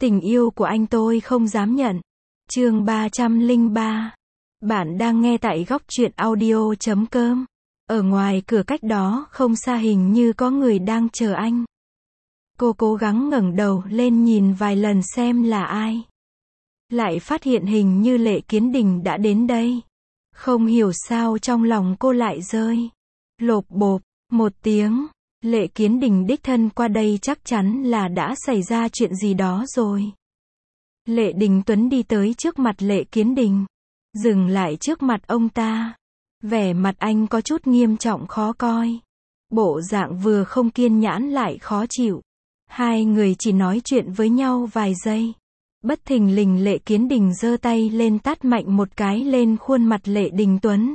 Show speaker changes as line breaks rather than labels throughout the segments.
Tình yêu của anh tôi không dám nhận. Chương 303. Bạn đang nghe tại góc truyện audio.com. Ở ngoài cửa cách đó không xa hình như có người đang chờ anh. Cô cố gắng ngẩng đầu lên nhìn vài lần xem là ai. Lại phát hiện hình như Lệ Kiến Đình đã đến đây. Không hiểu sao trong lòng cô lại rơi. Lộp bộp, một tiếng. Lệ Kiến Đình đích thân qua đây chắc chắn là đã xảy ra chuyện gì đó rồi. Lệ Đình Tuấn đi tới trước mặt Lệ Kiến Đình. Dừng lại trước mặt ông ta. Vẻ mặt anh có chút nghiêm trọng khó coi. Bộ dạng vừa không kiên nhẫn lại khó chịu. Hai người chỉ nói chuyện với nhau vài giây. Bất thình lình Lệ Kiến Đình giơ tay lên tát mạnh một cái lên khuôn mặt Lệ Đình Tuấn.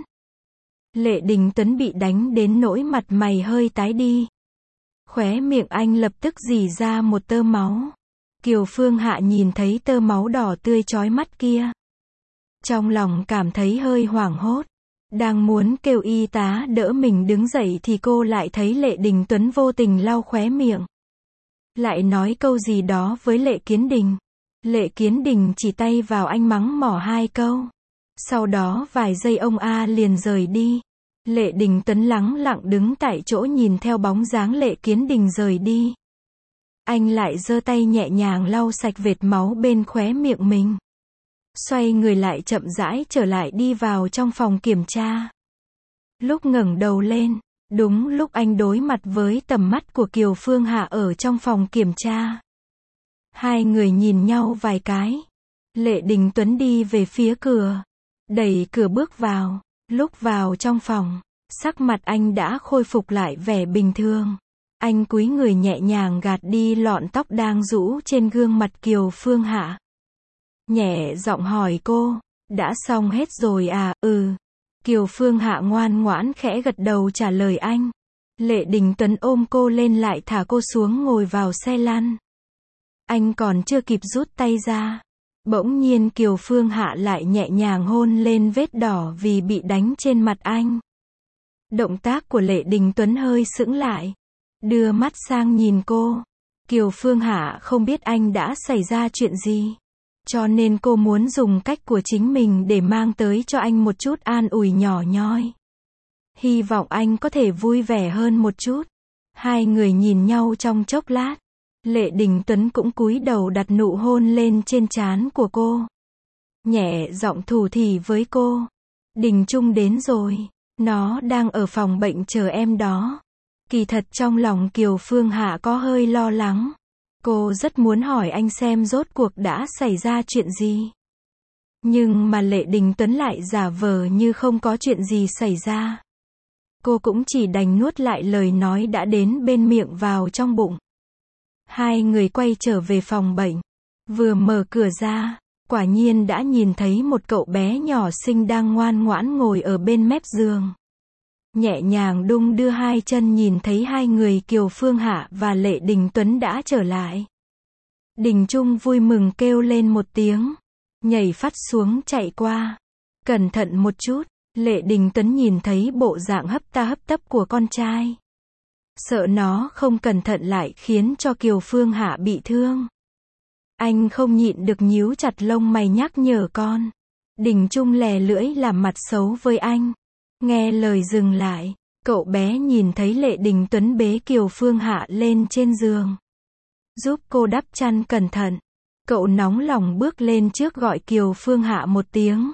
Lệ Đình Tuấn bị đánh đến nỗi mặt mày hơi tái đi. Khóe miệng anh lập tức rỉ ra một tơ máu. Kiều Phương Hạ nhìn thấy tơ máu đỏ tươi chói mắt kia. Trong lòng cảm thấy hơi hoảng hốt. Đang muốn kêu y tá đỡ mình đứng dậy thì cô lại thấy Lệ Đình Tuấn vô tình lau khóe miệng. Lại nói câu gì đó với Lệ Kiến Đình. Lệ Kiến Đình chỉ tay vào anh mắng mỏ hai câu. Sau đó vài giây ông A liền rời đi. Lệ Đình Tuấn lẳng lặng đứng tại chỗ nhìn theo bóng dáng Lệ Kiến Đình rời đi. Anh lại giơ tay nhẹ nhàng lau sạch vệt máu bên khóe miệng mình. Xoay người lại chậm rãi trở lại đi vào trong phòng kiểm tra. Lúc ngẩng đầu lên, đúng lúc anh đối mặt với tầm mắt của Kiều Phương Hạ ở trong phòng kiểm tra. Hai người nhìn nhau vài cái. Lệ Đình Tuấn đi về phía cửa. Đẩy cửa bước vào. Lúc vào trong phòng, sắc mặt anh đã khôi phục lại vẻ bình thường. Anh cúi người nhẹ nhàng gạt đi lọn tóc đang rũ trên gương mặt Kiều Phương Hạ. Nhẹ giọng hỏi cô, đã xong hết rồi à? Ừ. Kiều Phương Hạ ngoan ngoãn khẽ gật đầu trả lời anh. Lệ Đình Tuấn ôm cô lên lại thả cô xuống ngồi vào xe lăn. Anh còn chưa kịp rút tay ra. Bỗng nhiên Kiều Phương Hạ lại nhẹ nhàng hôn lên vết đỏ vì bị đánh trên mặt anh. Động tác của Lệ Đình Tuấn hơi sững lại. Đưa mắt sang nhìn cô. Kiều Phương Hạ không biết anh đã xảy ra chuyện gì. Cho nên cô muốn dùng cách của chính mình để mang tới cho anh một chút an ủi nhỏ nhoi. Hy vọng anh có thể vui vẻ hơn một chút. Hai người nhìn nhau trong chốc lát. Lệ Đình Tuấn cũng cúi đầu đặt nụ hôn lên trên trán của cô. Nhẹ giọng thủ thỉ với cô. Đình Trung đến rồi. Nó đang ở phòng bệnh chờ em đó. Kỳ thật trong lòng Kiều Phương Hạ có hơi lo lắng. Cô rất muốn hỏi anh xem rốt cuộc đã xảy ra chuyện gì. Nhưng mà Lệ Đình Tuấn lại giả vờ như không có chuyện gì xảy ra. Cô cũng chỉ đành nuốt lại lời nói đã đến bên miệng vào trong bụng. Hai người quay trở về phòng bệnh. Vừa mở cửa ra, quả nhiên đã nhìn thấy một cậu bé nhỏ xinh đang ngoan ngoãn ngồi ở bên mép giường. Nhẹ nhàng đung đưa hai chân nhìn thấy hai người Kiều Phương Hạ và Lệ Đình Tuấn đã trở lại. Đình Trung vui mừng kêu lên một tiếng. Nhảy phắt xuống chạy qua. Cẩn thận một chút. Lệ Đình Tuấn nhìn thấy bộ dạng hấp ta hấp tấp của con trai. Sợ nó không cẩn thận lại khiến cho Kiều Phương Hạ bị thương. Anh không nhịn được nhíu chặt lông mày nhắc nhở con. Đình Trung lè lưỡi làm mặt xấu với anh. Nghe lời dừng lại, cậu bé nhìn thấy Lệ Đình Tuấn bế Kiều Phương Hạ lên trên giường. Giúp cô đắp chăn cẩn thận. Cậu nóng lòng bước lên trước gọi Kiều Phương Hạ một tiếng.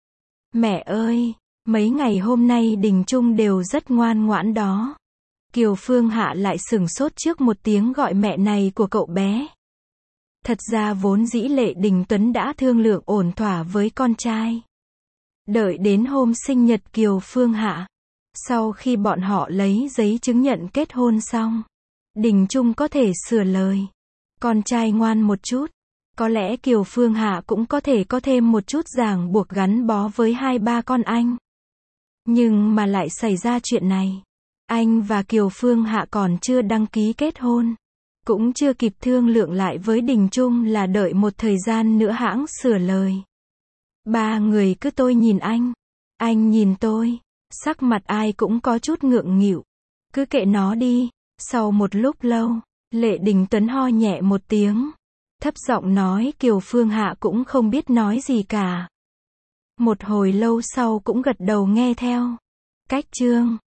Mẹ ơi, mấy ngày hôm nay Đình Trung đều rất ngoan ngoãn đó. Kiều Phương Hạ lại sửng sốt trước một tiếng gọi mẹ này của cậu bé. Thật ra vốn dĩ Lệ Đình Tuấn đã thương lượng ổn thỏa với con trai. Đợi đến hôm sinh nhật Kiều Phương Hạ. Sau khi bọn họ lấy giấy chứng nhận kết hôn xong. Đình Trung có thể sửa lời. Con trai ngoan một chút. Có lẽ Kiều Phương Hạ cũng có thể có thêm một chút ràng buộc gắn bó với hai ba con anh. Nhưng mà lại xảy ra chuyện này. Anh và Kiều Phương Hạ còn chưa đăng ký kết hôn. Cũng chưa kịp thương lượng lại với Đình Trung là đợi một thời gian nữa hãng sửa lời. Ba người cứ tôi nhìn anh nhìn tôi. Sắc mặt ai cũng có chút ngượng nghịu. Cứ kệ nó đi. Sau một lúc lâu, Lệ Đình Tuấn ho nhẹ một tiếng. Thấp giọng nói, Kiều Phương Hạ cũng không biết nói gì cả. Một hồi lâu sau cũng gật đầu nghe theo. Cách chương